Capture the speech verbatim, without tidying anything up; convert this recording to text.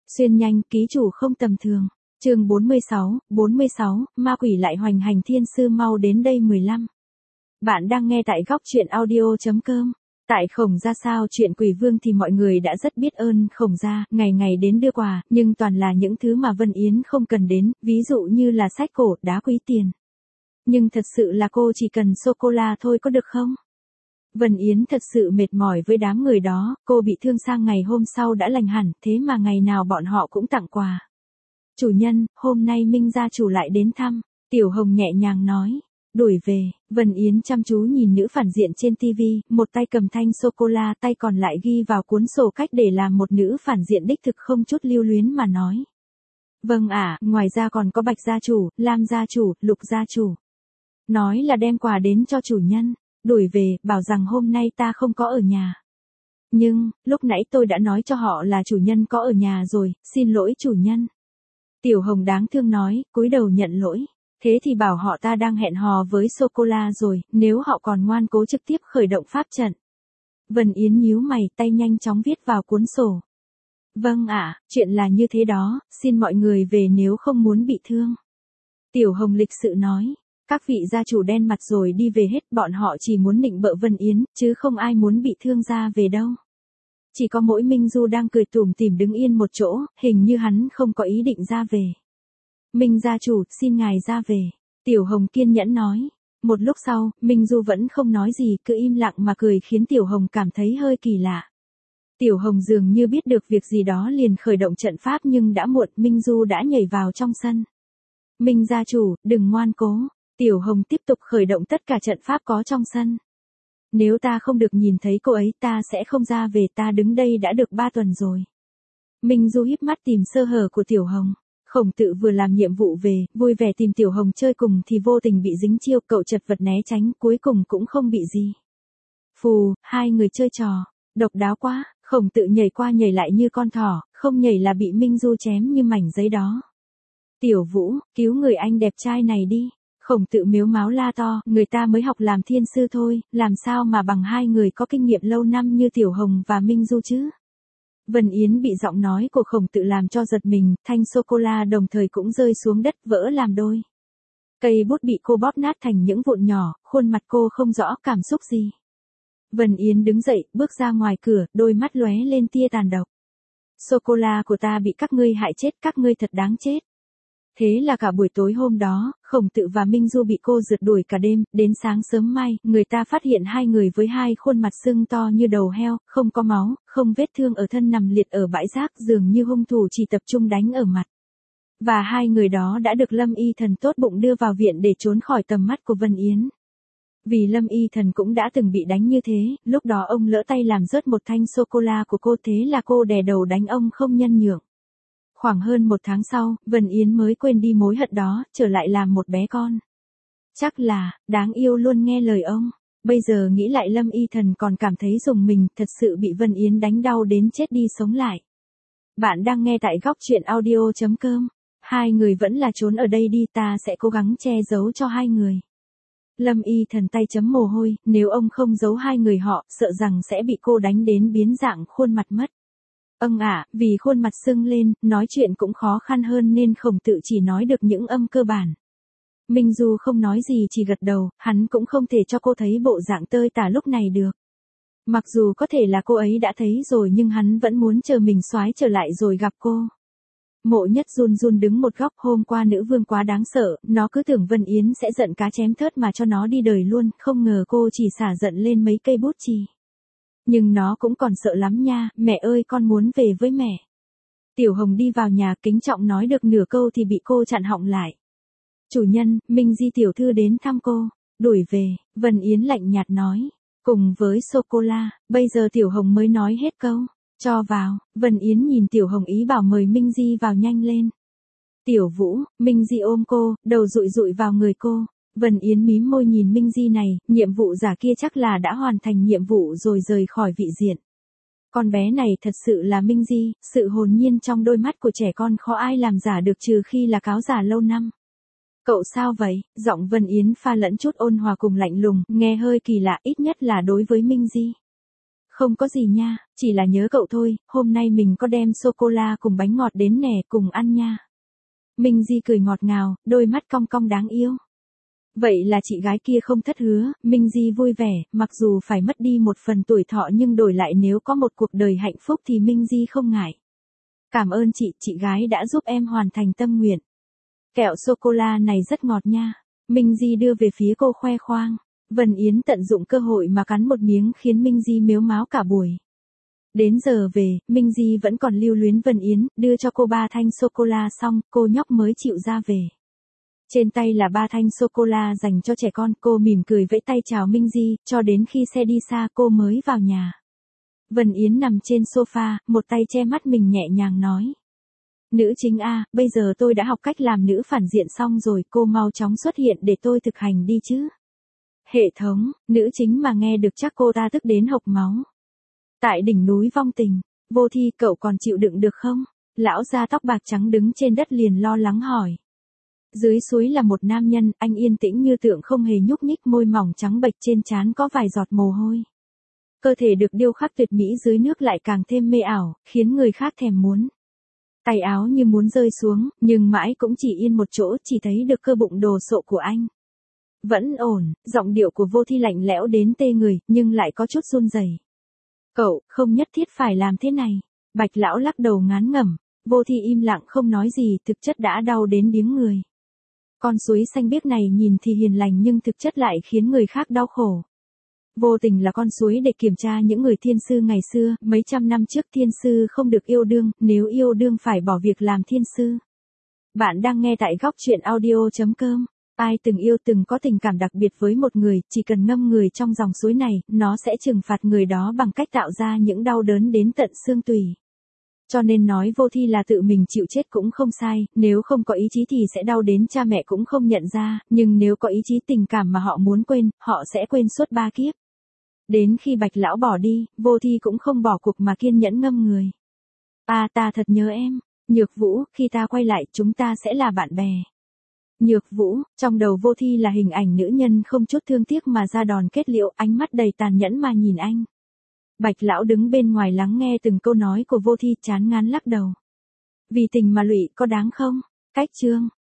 Xuyên nhanh, ký chủ không tầm thường. Chương bốn mươi sáu, bốn mươi sáu, ma quỷ lại hoành hành thiên sư mau đến đây mười lăm. Bạn đang nghe tại góc truyện audio chấm com. Tại Khổng Gia sao chuyện quỷ vương thì mọi người đã rất biết ơn Khổng Gia, ngày ngày đến đưa quà, nhưng toàn là những thứ mà Vân Yến không cần đến, ví dụ như là sách cổ, đá quý tiền. Nhưng thật sự là cô chỉ cần sô-cô-la thôi có được không? Vân Yến thật sự mệt mỏi với đám người đó, cô bị thương sang ngày hôm sau đã lành hẳn, thế mà ngày nào bọn họ cũng tặng quà. Chủ nhân, hôm nay Minh gia chủ lại đến thăm, Tiểu Hồng nhẹ nhàng nói. Đuổi về, Vân Yến chăm chú nhìn nữ phản diện trên tivi, một tay cầm thanh sô-cô-la, tay còn lại ghi vào cuốn sổ cách để làm một nữ phản diện đích thực không chút lưu luyến mà nói. Vâng ạ, ngoài ra còn có Bạch gia chủ, Lam gia chủ, Lục gia chủ. Nói là đem quà đến cho chủ nhân, đuổi về, bảo rằng hôm nay ta không có ở nhà. Nhưng, lúc nãy tôi đã nói cho họ là chủ nhân có ở nhà rồi, xin lỗi chủ nhân. Tiểu Hồng đáng thương nói, cúi đầu nhận lỗi. Thế thì bảo họ ta đang hẹn hò với sô-cô-la rồi, nếu họ còn ngoan cố trực tiếp khởi động pháp trận. Vân Yến nhíu mày, tay nhanh chóng viết vào cuốn sổ. Vâng ạ, chuyện là như thế đó, xin mọi người về nếu không muốn bị thương. Tiểu Hồng lịch sự nói, các vị gia chủ đen mặt rồi đi về hết, bọn họ chỉ muốn nịnh bợ Vân Yến, chứ không ai muốn bị thương ra về đâu. Chỉ có mỗi Minh Du đang cười tủm tỉm đứng yên một chỗ, hình như hắn không có ý định ra về. Minh gia chủ, xin ngài ra về. Tiểu Hồng kiên nhẫn nói. Một lúc sau, Minh Du vẫn không nói gì, cứ im lặng mà cười khiến Tiểu Hồng cảm thấy hơi kỳ lạ. Tiểu Hồng dường như biết được việc gì đó liền khởi động trận pháp nhưng đã muộn, Minh Du đã nhảy vào trong sân. Minh gia chủ, đừng ngoan cố. Tiểu Hồng tiếp tục khởi động tất cả trận pháp có trong sân. Nếu ta không được nhìn thấy cô ấy ta sẽ không ra về, ta đứng đây đã được ba tuần rồi. Minh Du híp mắt tìm sơ hở của Tiểu Hồng. Khổng Tự vừa làm nhiệm vụ về, vui vẻ tìm Tiểu Hồng chơi cùng thì vô tình bị dính chiêu, cậu chật vật né tránh, cuối cùng cũng không bị gì. Phù, hai người chơi trò, độc đáo quá, Khổng Tự nhảy qua nhảy lại như con thỏ, không nhảy là bị Minh Du chém như mảnh giấy đó. Tiểu Vũ, cứu người anh đẹp trai này đi. Khổng Tự mếu máo la to, người ta mới học làm thiên sư thôi, làm sao mà bằng hai người có kinh nghiệm lâu năm như Tiểu Hồng và Minh Du chứ? Vân Yến bị giọng nói của Khổng Tự làm cho giật mình, thanh sô-cô-la đồng thời cũng rơi xuống đất vỡ làm đôi. Cây bút bị cô bóp nát thành những vụn nhỏ, khuôn mặt cô không rõ cảm xúc gì. Vân Yến đứng dậy, bước ra ngoài cửa, đôi mắt lóe lên tia tàn độc. Sô-cô-la của ta bị các ngươi hại chết, các ngươi thật đáng chết. Thế là cả buổi tối hôm đó, Khổng Tự và Minh Du bị cô rượt đuổi cả đêm, đến sáng sớm mai, người ta phát hiện hai người với hai khuôn mặt sưng to như đầu heo, không có máu, không vết thương ở thân nằm liệt ở bãi rác, dường như hung thủ chỉ tập trung đánh ở mặt. Và hai người đó đã được Lâm Y Thần tốt bụng đưa vào viện để trốn khỏi tầm mắt của Vân Yến. Vì Lâm Y Thần cũng đã từng bị đánh như thế, lúc đó ông lỡ tay làm rớt một thanh sô-cô-la của cô, thế là cô đè đầu đánh ông không nhân nhượng. Khoảng hơn một tháng sau, Vân Yến mới quên đi mối hận đó, trở lại làm một bé con. Chắc là, đáng yêu luôn nghe lời ông. Bây giờ nghĩ lại Lâm Y Thần còn cảm thấy rùng mình, thật sự bị Vân Yến đánh đau đến chết đi sống lại. Bạn đang nghe tại góc truyện audio chấm com. Hai người vẫn là trốn ở đây đi, ta sẽ cố gắng che giấu cho hai người. Lâm Y Thần tay chấm mồ hôi, nếu ông không giấu hai người họ, sợ rằng sẽ bị cô đánh đến biến dạng khuôn mặt mất. Âng ạ, vì khuôn mặt sưng lên, nói chuyện cũng khó khăn hơn nên Khổng Tự chỉ nói được những âm cơ bản. Minh Du không nói gì chỉ gật đầu, hắn cũng không thể cho cô thấy bộ dạng tơi tả lúc này được. Mặc dù có thể là cô ấy đã thấy rồi nhưng hắn vẫn muốn chờ mình soái trở lại rồi gặp cô. Mộ Nhất run run đứng một góc, hôm qua nữ vương quá đáng sợ, nó cứ tưởng Vân Yến sẽ giận cá chém thớt mà cho nó đi đời luôn, không ngờ cô chỉ xả giận lên mấy cây bút chì. Nhưng nó cũng còn sợ lắm nha, mẹ ơi con muốn về với mẹ. Tiểu Hồng đi vào nhà kính trọng nói được nửa câu thì bị cô chặn họng lại. Chủ nhân, Minh Di tiểu thư đến thăm cô, đuổi về, Vân Yến lạnh nhạt nói. Cùng với sô-cô-la, bây giờ Tiểu Hồng mới nói hết câu, cho vào, Vân Yến nhìn Tiểu Hồng ý bảo mời Minh Di vào nhanh lên. Tiểu Vũ, Minh Di ôm cô, đầu dụi dụi vào người cô. Vân Yến mím môi nhìn Minh Di này, nhiệm vụ giả kia chắc là đã hoàn thành nhiệm vụ rồi rời khỏi vị diện. Con bé này thật sự là Minh Di, sự hồn nhiên trong đôi mắt của trẻ con khó ai làm giả được trừ khi là cáo giả lâu năm. Cậu sao vậy? Giọng Vân Yến pha lẫn chút ôn hòa cùng lạnh lùng, nghe hơi kỳ lạ, ít nhất là đối với Minh Di. Không có gì nha, chỉ là nhớ cậu thôi, hôm nay mình có đem sô-cô-la cùng bánh ngọt đến nè, cùng ăn nha. Minh Di cười ngọt ngào, đôi mắt cong cong đáng yêu. Vậy là chị gái kia không thất hứa, Minh Di vui vẻ, mặc dù phải mất đi một phần tuổi thọ nhưng đổi lại nếu có một cuộc đời hạnh phúc thì Minh Di không ngại. Cảm ơn chị, chị gái đã giúp em hoàn thành tâm nguyện. Kẹo sô-cô-la này rất ngọt nha. Minh Di đưa về phía cô khoe khoang. Vân Yến tận dụng cơ hội mà cắn một miếng khiến Minh Di mếu máo cả buổi. Đến giờ về, Minh Di vẫn còn lưu luyến Vân Yến, đưa cho cô ba thanh sô-cô-la xong, cô nhóc mới chịu ra về. Trên tay là ba thanh sô-cô-la dành cho trẻ con, cô mỉm cười vẫy tay chào Minh Di, cho đến khi xe đi xa cô mới vào nhà. Vân Yến nằm trên sofa, một tay che mắt mình nhẹ nhàng nói. Nữ chính a, bây giờ tôi đã học cách làm nữ phản diện xong rồi, cô mau chóng xuất hiện để tôi thực hành đi chứ. Hệ thống, nữ chính mà nghe được chắc cô ta tức đến hộc máu. Tại đỉnh núi vong tình, Vô Thi cậu còn chịu đựng được không? Lão da tóc bạc trắng đứng trên đất liền lo lắng hỏi. Dưới suối là một nam nhân, anh yên tĩnh như tượng không hề nhúc nhích, môi mỏng trắng bệch trên trán có vài giọt mồ hôi. Cơ thể được điêu khắc tuyệt mỹ dưới nước lại càng thêm mê ảo, khiến người khác thèm muốn. Tay áo như muốn rơi xuống, nhưng mãi cũng chỉ yên một chỗ, chỉ thấy được cơ bụng đồ sộ của anh. Vẫn ổn, giọng điệu của Vô Thi lạnh lẽo đến tê người, nhưng lại có chút run rẩy. Cậu, không nhất thiết phải làm thế này. Bạch lão lắc đầu ngán ngẩm, Vô Thi im lặng không nói gì, thực chất đã đau đến điếng người. Con suối xanh biếc này nhìn thì hiền lành nhưng thực chất lại khiến người khác đau khổ. Vô tình là con suối để kiểm tra những người thiên sư ngày xưa, mấy trăm năm trước thiên sư không được yêu đương, nếu yêu đương phải bỏ việc làm thiên sư. Bạn đang nghe tại góc truyện audio chấm com. Ai từng yêu từng có tình cảm đặc biệt với một người, chỉ cần ngâm người trong dòng suối này, nó sẽ trừng phạt người đó bằng cách tạo ra những đau đớn đến tận xương tủy. Cho nên nói Vô Thi là tự mình chịu chết cũng không sai, nếu không có ý chí thì sẽ đau đến cha mẹ cũng không nhận ra, nhưng nếu có ý chí tình cảm mà họ muốn quên, họ sẽ quên suốt ba kiếp. Đến khi Bạch lão bỏ đi, Vô Thi cũng không bỏ cuộc mà kiên nhẫn ngâm người. À ta thật nhớ em, Nhược Vũ, khi ta quay lại chúng ta sẽ là bạn bè. Nhược Vũ, trong đầu Vô Thi là hình ảnh nữ nhân không chút thương tiếc mà ra đòn kết liễu, ánh mắt đầy tàn nhẫn mà nhìn anh. Bạch lão đứng bên ngoài lắng nghe từng câu nói của Vô Thi, chán ngán lắc đầu. Vì tình mà lụy có đáng không? Cách chương.